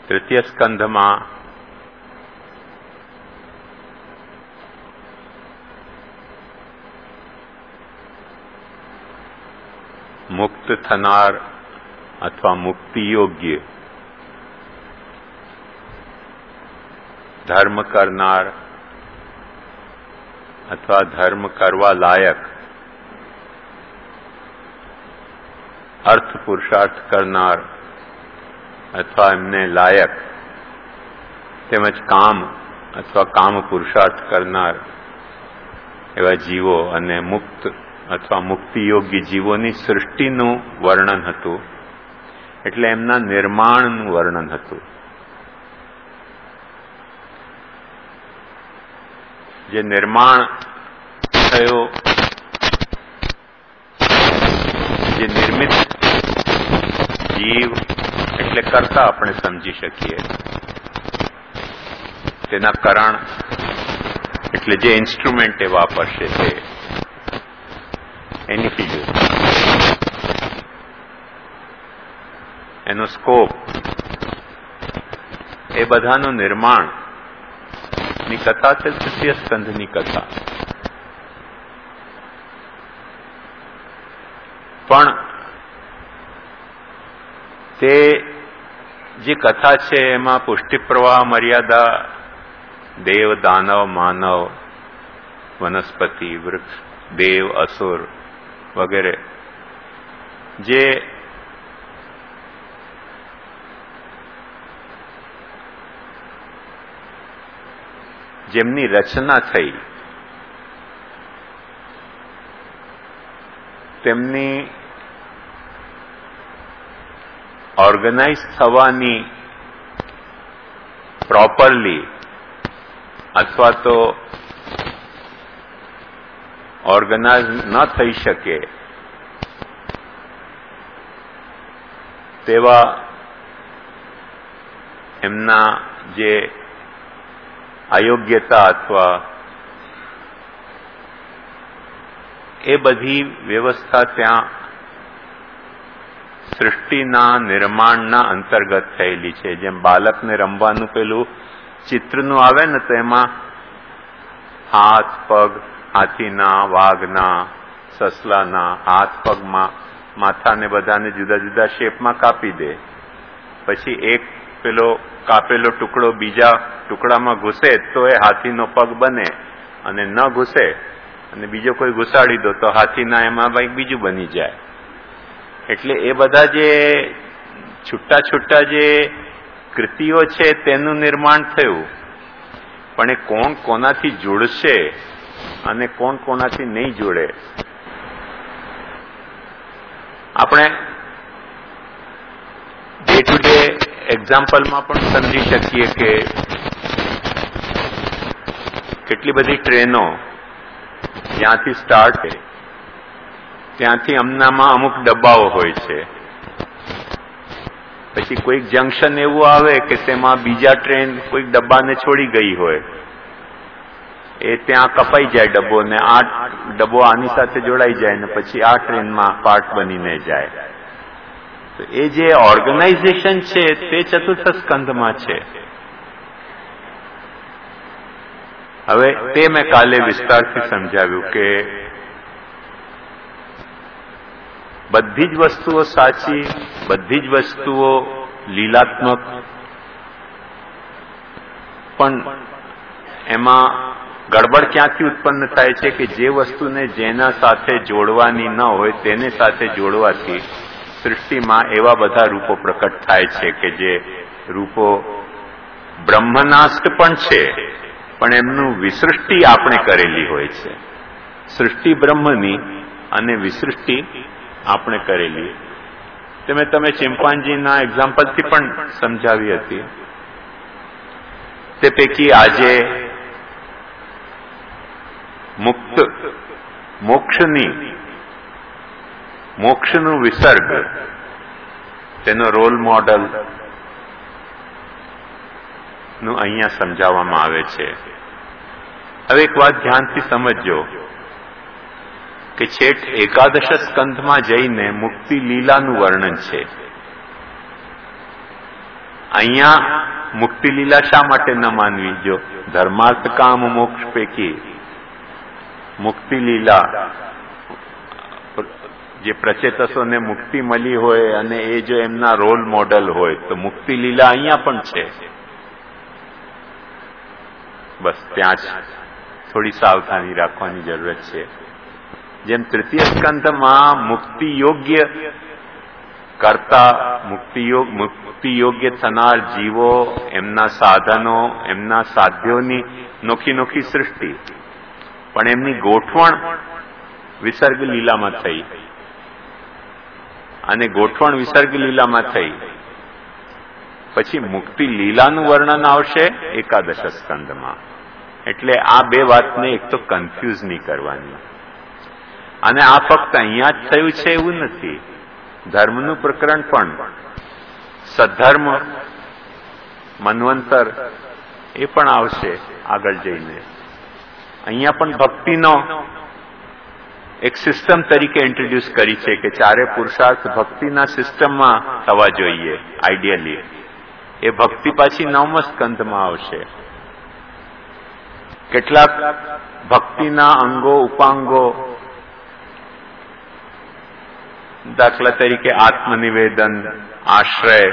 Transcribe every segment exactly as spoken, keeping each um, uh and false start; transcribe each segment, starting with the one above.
તૃતીય સ્કંધમાં મુક્ત થનાર અથવા મુક્તિ યોગ્ય ધર્મ કરનાર અથવા ધર્મ કરવા લાયક અર્થ પુરુષાર્થ કરનાર અથવા એમને લાયક તેમજ કામ અથવા કામ પુરુષાર્થ કરનાર એવા જીવો અને મુક્ત અથવા મુક્તિ યોગ્ય જીવોની સૃષ્ટિનું વર્ણન હતું. એટલે એમના નિર્માણનું વર્ણન હતું. જે નિર્માણ થયો, જે નિર્મિત જીવ એટલે કરતા આપણે સમજી શકીએ. તેના કરણ એટલે જે ઇન્સ્ટ્રુમેન્ટ એ વાપરશે તે એની ફિગર, એનો સ્કોપ, એ બધાનું નિર્માણ ની કથા છે તૃતીય સ્કંધની કથા. પણ તે જે કથા છે એમાં પુષ્ટિ પ્રવાહ મર્યાદા દેવ દાનવ માનવ વનસ્પતિ વૃક્ષ દેવ અસુર વગેરે જે જેમની રચના થઈ તેમની ઓર્ગેનાઇઝ થવાની પ્રોપરલી અથવા તો ઓર્ગેનાઇઝ ન થઈ શકે તેવા એમના જે અયોગ્યતા અથવા એ બધી વ્યવસ્થા ત્યાં સૃષ્ટિના નિર્માણના અંતર્ગત થયેલી છે. જેમ બાળકને રમવાનું પેલું ચિત્રનું આવે ને તો એમાં હાથ પગ હાથીના, વાઘના, સસલાના હાથ પગમાં માથાને બધાને જુદા જુદા શેપમાં કાપી દે. પછી એક પેલો કાપેલો ટુકડો બીજા ટુકડામાં ઘૂસે તો એ હાથીનો પગ બને, અને ન ઘૂસે અને બીજો કોઈ ઘુસાડી દો તો હાથીના એમાં કંઈક બીજું બની જાય. એટલે એ બધા જે છૂટા છૂટા જે કૃતિઓ છે તેનું નિર્માણ થયું. પણ એ કોણ કોનાથી જોડશે અને કોણ કોનાથી નહીં જોડે આપણે ડે ટુ ડે એક્ઝામ્પલમાં પણ સમજી શકીએ કે કેટલી બધી ટ્રેનો જ્યાંથી સ્ટાર્ટ છે ત્યાંથી અમનામાં અમુક ડબ્બાઓ હોય છે. પછી કોઈક જંકશન એવું આવે કે તેમાં બીજા ટ્રેન કોઈક ડબ્બાને છોડી ગઈ હોય, એ ત્યાં કપાઈ જાય ડબ્બો ને આ ડબ્બો આની સાથે જોડાઈ જાય ને પછી આ ટ્રેનમાં પાર્ટ બનીને જાય. તો એ જે ઓર્ગેનાઇઝેશન છે તે ચતુર્થ સ્કંધમાં છે. હવે તે મેં કાલે વિસ્તારથી સમજાવ્યું કે બધી જ વસ્તુઓ સાચી, બધી જ વસ્તુઓ લીલાત્મક, પણ એમાં ગડબડ ક્યાંથી ઉત્પન્ન થાય છે કે જે વસ્તુને જેના સાથે જોડવાની ન હોય તેને સાથે જોડવાથી સૃષ્ટિમાં એવા બધા રૂપો પ્રકટ થાય છે કે જે રૂપો બ્રહ્મનાષ્ટ પણ છે પણ એમનું વિસૃષ્ટિ આપણે કરેલી હોય છે. સૃષ્ટિ બ્રહ્મની અને વિસૃષ્ટિ આપણે કરેલી. તમે તમે ચિમ્પાન્જીના એક્ઝામ્પલથી પણ સમજાવી હતી. તે પૈકી આજે મુક્ત મોક્ષની મોક્ષનું વિસર્ગ તેનો રોલ મોડલ નું અહીંયા સમજાવવામાં આવે છે. હવે એક વાત ધ્યાનથી સમજજો કે છેક એકાદશ સ્કંધમાં જઈને મુક્તિ લીલાનું વર્ણન છે. અહીંયા મુક્તિ લીલા શા માટે ન માનવી? જો ધર્માર્થ કામ મોક્ષ પૈકી મુક્તિ લીલા જે પ્રચેતસોને મુક્તિ મળી હોય અને એ જો એમના રોલ મોડલ હોય તો મુક્તિ લીલા અહીંયા પણ છે. બસ ત્યાં જ થોડી સાવધાની રાખવાની જરૂરત છે. જેમ તૃતીય સ્કંધમાં મુક્તિ યોગ્ય કરતા મુક્તિ યોગ મુક્તિ યોગ્ય થનાર જીવો, એમના સાધનો, એમના સાધ્યોની નોખી નોખી સૃષ્ટિ, પણ એમની ગોઠવણ વિસર્ગ લીલામાં થઈ અને ગોઠવણ વિસર્ગ લીલામાં થઈ પછી મુક્તિ લીલાનું વર્ણન આવશે એકાદશ સ્કંધમાં. એટલે આ બે વાતને એક તો કન્ફ્યુઝ નહીં કરવાની. અને આ ફક્ત અહીંયા જ થયું છે એવું નથી. ધર્મનું પ્રકરણ પણ સદ્ધર્મ મન્વંતર એ પણ આવશે આગળ જઈને. અહીંયા પણ ભક્તિનો એક સિસ્ટમ તરીકે ઇન્ટ્રોડ્યુસ કરી છે કે ચારે પુરુષાર્થ ભક્તિના સિસ્ટમમાં થવા જોઈએ આઈડિયલી. એ ભક્તિ પાછી નવમા સ્કંધમાં આવશે. કેટલાક ભક્તિના અંગો ઉપાંગો, દાખલા તરીકે આત્મનિવેદન, આશ્રય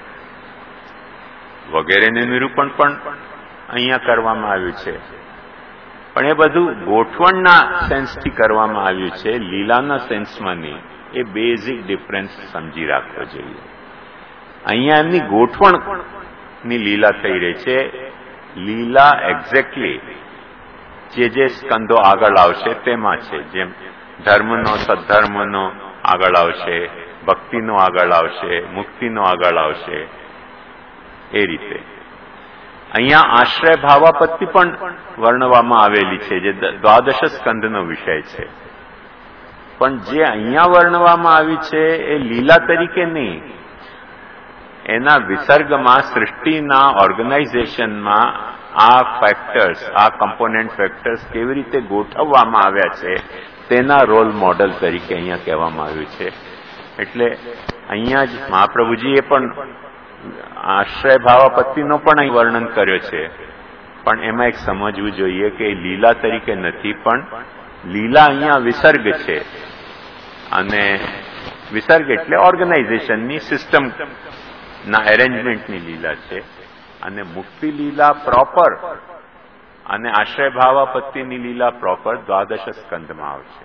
વગેરેનું નિરૂપણ પણ અહીંયા કરવામાં આવ્યું છે. પણ એ બધું ગોઠવણના સેન્સથી કરવામાં આવ્યું છે, લીલાના સેન્સમાં નહીં. એ બેઝિક ડિફરન્સ સમજી રાખવો જોઈએ. અહીંયા એમની ગોઠવણની લીલા થઈ રહી છે. લીલા એક્ઝેક્ટલી જે જે સ્કંદો આગળ આવશે તેમાં છે. જેમ ધર્મનો, સદ્ધર્મનો આગળ આવશે, ભક્તિનો આગળ આવશે, મુક્તિનો આગળ આવશે. એ રીતે અહીંયા આશ્રય ભાવાપત્તિ પણ વર્ણવામાં આવેલી છે, જે દ્વાદશ સ્કંદનો વિષય છે. પણ જે અહીંયા વર્ણવામાં આવી છે એ લીલા તરીકે નહીં, એના વિસર્ગમાં, સૃષ્ટિના ઓર્ગેનાઇઝેશનમાં આ ફેક્ટર્સ, આ કમ્પોનેન્ટ ફેક્ટર્સ કેવી રીતે ગોઠવવામાં આવ્યા છે તેના રોલ મોડલ તરીકે અહીંયા કહેવામાં આવ્યું છે. એટલે અહીંયા જ મહાપ્રભુજીએ પણ આશ્રય ભાવાપત્તિનો પણ અહીં વર્ણન કર્યો છે. પણ એમાં એક સમજવું જોઈએ કે લીલા તરીકે નથી, પણ લીલા અહીંયા વિસર્ગ છે. અને વિસર્ગ એટલે ઓર્ગેનાઇઝેશનની સિસ્ટમ ના એરેન્જમેન્ટની લીલા છે. અને મુક્તિ લીલા પ્રોપર અને આશ્રય ભાવાપત્તિની લીલા પ્રોપર દ્વાદશ સ્કંધમાં આવશે.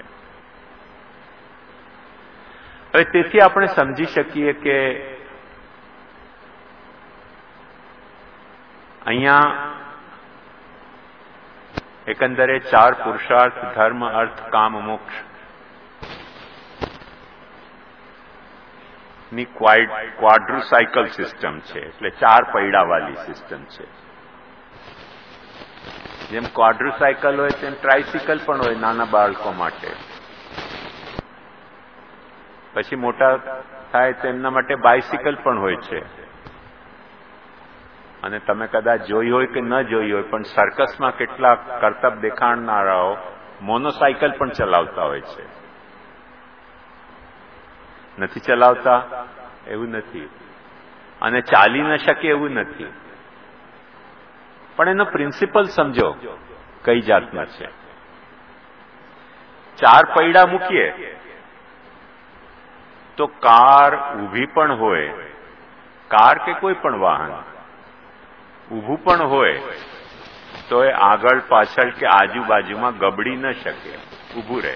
હવે તેથી આપણે સમજી શકીએ કે અહીંયા એકંદરે ચાર પુરુષાર્થ, ધર્મ, અર્થ, કામ, મોક્ષ ની ક્વાડ્રુસાયકલ સિસ્ટમ છે. એટલે ચાર પૈડાવાળી સિસ્ટમ છે. જેમ ક્વાડ્રુસાયકલ હોય તેમ ટ્રાયસિકલ પણ હોય નાના બાળકો માટે. પછી મોટા થાય તો એમના માટે બાયસિકલ પણ હોય છે. અને તમે કદાચ જોઈ હોય કે ન જોઈ હોય, પણ સર્કસમાં કેટલાક કરતબ દેખાડનારાઓ મોનોસાયકલ પણ ચલાવતા હોય છે. નથી ચલાવતા એવું નથી, અને ચાલી ન શકે એવું નથી. પણ એનો પ્રિન્સિપલ સમજો કઈ જાતનો છે. ચાર પૈડા મૂકીએ તો કાર ઊભી પણ હોય, કાર કે કોઈ પણ વાહન ઊભું પણ હોય તો એ આગળ પાછળ કે આજુબાજુમાં ગબડી ન શકે, ઊભું રહે.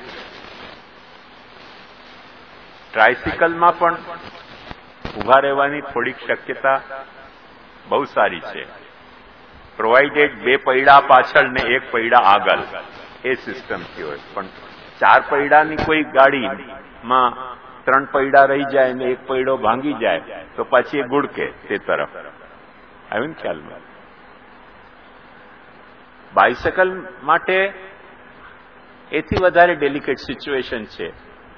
ટ્રાયસિકલમાં પણ ઊભા રહેવાની થોડીક શક્યતા બહુ સારી છે, પ્રોવાઇડેડ બે પૈડા પાછળ ને એક પૈડા આગળ એ સિસ્ટમથી હોય. પણ ચાર પૈડાની કોઈ ગાડીમાં ત્રણ પૈડા રહી જાય ને એક પૈડો ભાંગી જાય તો પછી એ ગુડકે તે તરફ. આવ્યું ને ખ્યાલમાં? બાયસાયકલ માટે એથી વધારે ડેલિકેટ સિચ્યુએશન છે.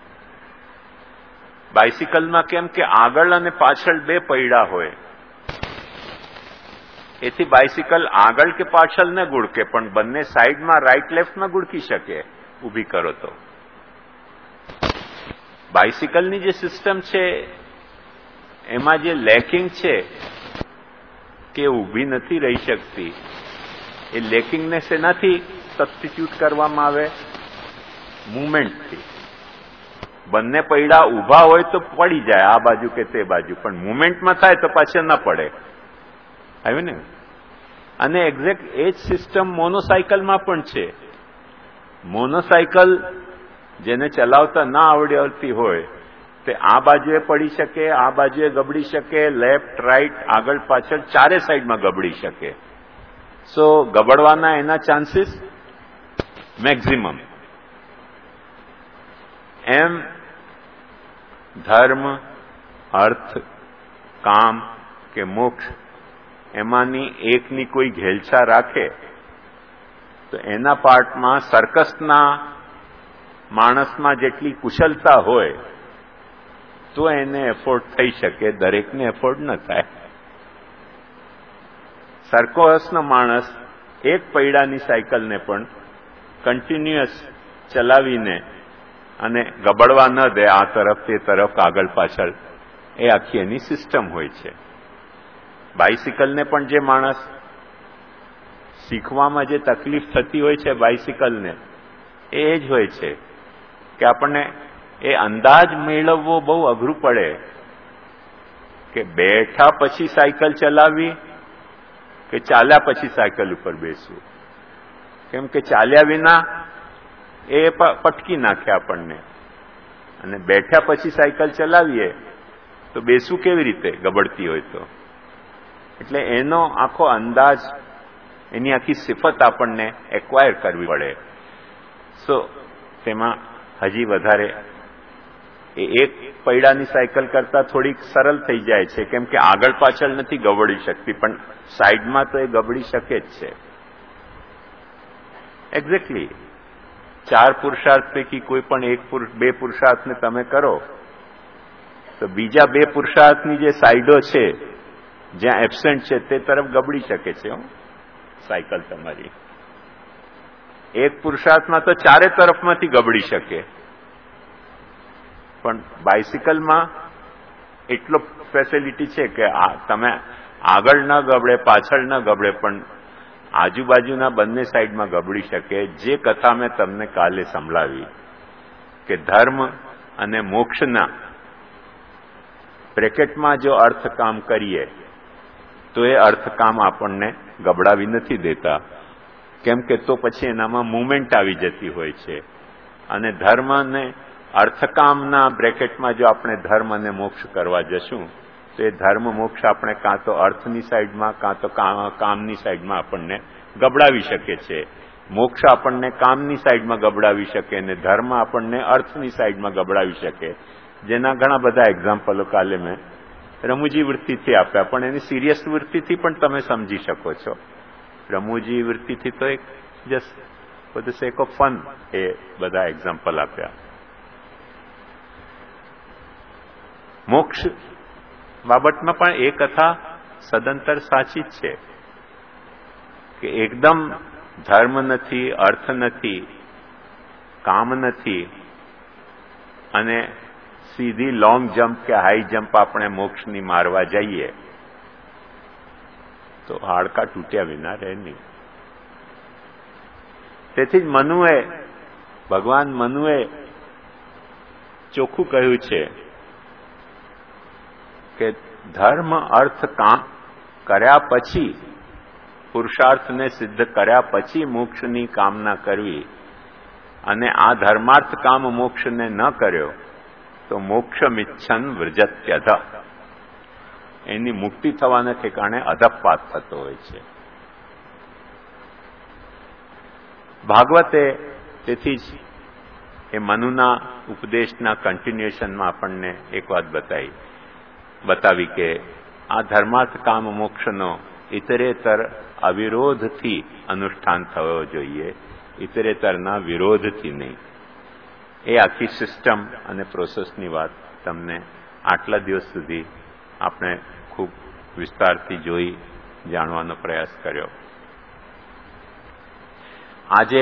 બાયસિકલમાં કેમ કે આગળ અને પાછળ બે પૈડા હોય, એથી બાયસિકલ આગળ કે પાછળ ન ગુડકે, પણ બંને સાઈડમાં રાઈટ લેફ્ટમાં ગુડકી શકે ઊભી કરો તો. બાયસિકલની જે સિસ્ટમ છે એમાં જે લેકિંગ છે કે ઊભી નથી રહી શકતી, એ લેકિંગનેસ એનાથી સબસ્ટિટ્યુટ કરવામાં આવે મુવમેન્ટથી. બંને પૈડા ઊભા હોય તો પડી જાય આ બાજુ કે તે બાજુ, પણ મુવમેન્ટમાં થાય તો પાછળ ના પડે. આવ્યું ને? અને એક્ઝેક્ટ એ જ સિસ્ટમ મોનોસાયકલમાં પણ છે. મોનોસાયકલ જેને ચલાવતા ના આવડતી હોય તે આ બાજુએ પડી શકે, આ બાજુએ ગબડી શકે, લેફ્ટ રાઈટ આગળ પાછળ ચારે સાઈડમાં ગબડી શકે. સો ગબડવાના એના ચાન્સીસ મેક્સિમમ. એમ ધર્મ, અર્થ, કામ કે મોક્ષ એમાંની એકની કોઈ ઘેલછા રાખે તો એના પાર્ટમાં સર્કસના માણસમાં જેટલી કુશળતા હોય તો એને એફોર્ડ થઈ શકે, દરેકને એફોર્ડ ન થાય. સર્કસનો માણસ એક પૈડાની સાયકલને પણ કન્ટિન્યુઅસ ચલાવીને અને ગબડવા ન દે આ તરફ તે તરફ આગળ પાછળ, એ આખી એની સિસ્ટમ હોય છે. બાઇસિકલને પણ જે માણસ શીખવામાં જે તકલીફ થતી હોય છે બાઇસિકલને, એ જ હોય છે કે આપણને એ અંદાજ મેળવવો બહુ અઘરું પડે કે બેઠા પછી સાયકલ ચલાવવી કે ચાલ્યા પછી સાયકલ ઉપર બેસવું. કેમ કે ચાલ્યા વિના એ પટકી નાખે આપણને, અને બેઠા પછી સાયકલ ચલાવીએ તો બેસવું કેવી રીતે ગબડતી હોય તો. એટલે એનો આખો અંદાજ, એની આખી સિફત આપણને એક્વાયર કરવી પડે. સો તેમાં હજી વધારે એ એક પૈડાની સાયકલ કરતા થોડીક સરળ થઈ જાય છે, કેમ કે આગળ પાછળ નથી ગબડી શકતી, પણ સાઈડમાં તો એ ગબડી શકે જ છે. એક્ઝેક્ટલી ચાર પુરુષાર્થ પૈકી કોઈ પણ એક બે પુરુષાર્થને તમે કરો તો બીજા બે પુરુષાર્થની જે સાઈડો છે જ્યાં એબસેન્ટ છે તે તરફ ગબડી શકે છે સાયકલ તમારી. એક પુરુષાર્થમાં તો ચારે તરફમાંથી ગબડી શકે, પણ બાઇસિકલમાં એટલો ફેસિલિટી છે કે તમે આગળ ન ગબડે, પાછળ ન ગબડે, પણ આજુબાજુના બંને સાઈડમાં ગબડી શકે. જે કથા મેં તમને કાલે સંભળાવી કે ધર્મ અને મોક્ષના બ્રેકેટમાં જો અર્થકામ કરીએ તો એ અર્થકામ આપણને ગબડાવી નથી દેતા, કેમ કે તો પછી એનામાં મુવમેન્ટ આવી જતી હોય છે. અને ધર્મ અને અર્થકામના બ્રેકેટમાં જો આપણે ધર્મ અને મોક્ષ કરવા જશું તો એ ધર્મ મોક્ષ આપણે કાં તો અર્થની સાઈડમાં કાં તો કામની સાઈડમાં આપણને ગબડાવી શકે છે. મોક્ષ આપણને કામની સાઈડમાં ગબડાવી શકે અને ધર્મ આપણને અર્થની સાઈડમાં ગબડાવી શકે. જેના ઘણા બધા એક્ઝામ્પલો કાલે મેં રમૂજી વૃત્તિથી આપ્યા, પણ એની સિરિયસ વૃત્તિથી પણ તમે સમજી શકો છો. રમૂજી વૃત્તિથી તો એક just for the sake of fun એ બધા એક્ઝામ્પલ આપ્યા. મોક્ષ બાબતમાં પણ એ કથા સદંતર સાચી જ છે કે એકદમ ધર્મ નથી, અર્થ નથી, કામ નથી અને સીધી લોંગ જમ્પ કે હાઈ જમ્પ આપણે મોક્ષની મારવા જઈએ તો હાડકા તૂટ્યા વિના રહે નહીં. તેથી જ મનુએ, ભગવાન મનુએ ચોખ્ખું કહ્યું છે કે ધર્મ અર્થ કામ કર્યા પછી, પુરુષાર્થને સિદ્ધ કર્યા પછી મોક્ષની કામના કરવી, અને આ ધર્માર્થ કામ મોક્ષને ન કર્યો તો મોક્ષમિચ્છન વ્રજત્યધ, એની મુક્તિ થવાને ઠેકાણે અધપાત થતો હોય છે. ભાગવતે તેથી જ એ મનુના ઉપદેશના કન્ટિન્યુએશનમાં આપણને એક વાત બતાવી બતાવી કે આ ધર્માર્થ કામ મોક્ષનો ઇતરેતર અવિરોધથી અનુષ્ઠાન થવો જોઈએ, ઇતરેતરના વિરોધથી નહીં. એ આખી સિસ્ટમ અને પ્રોસેસની વાત તમને આટલા દિવસ સુધી આપણે ખૂબ વિસ્તારથી જોઈ જાણવાનો પ્રયાસ કર્યો. આજે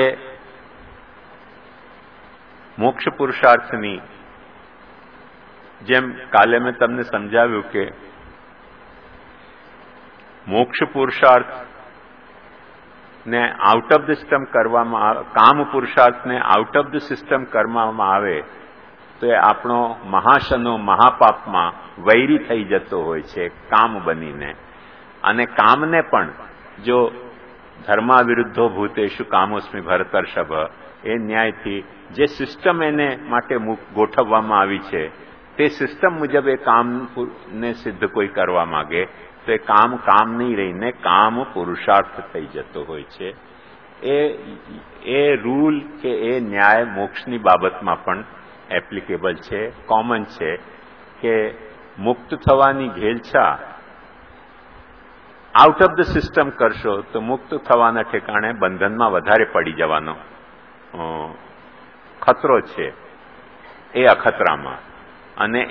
મોક્ષ પુરુષાર્થની જેમ કાલે મેં તમને સમજાવ્યું કે મોક્ષ પુરુષાર્થ ને આઉટ ઓફ ધ સિસ્ટમ કરવામાં, કામ પુરુષાર્થને આઉટ ઓફ ધ સિસ્ટમ કરવામાં આવે તો એ આપણો મહાશનો મહાપાપમાં વૈરી થઈ જતો હોય છે કામ બનીને. અને કામને પણ જો ધર્મા વિરુદ્ધો ભૂતેષુ કામોસ્મિ ભરતર્ષભ એ ન્યાયથી જે સિસ્ટમ એને માટે ગોઠવવામાં આવી છે તે સિસ્ટમ મુજબ એ કામને સિદ્ધ કોઈ કરવા માંગે તો એ કામ કામ નહીં રહીને કામ પુરુષાર્થ થઈ જતો હોય છે. એ એ રૂલ કે એ ન્યાય મોક્ષની બાબતમાં પણ એપ્લિકેબલ છે, કોમન છે કે મુક્ત થવાની ઘેલછા આઉટ ઓફ ધ સિસ્ટમ કરશો તો મુક્ત થવાના ઠેકાણે બંધનમાં વધારે પડી જવાનો ખતરો છે એ અખતરામાં. અને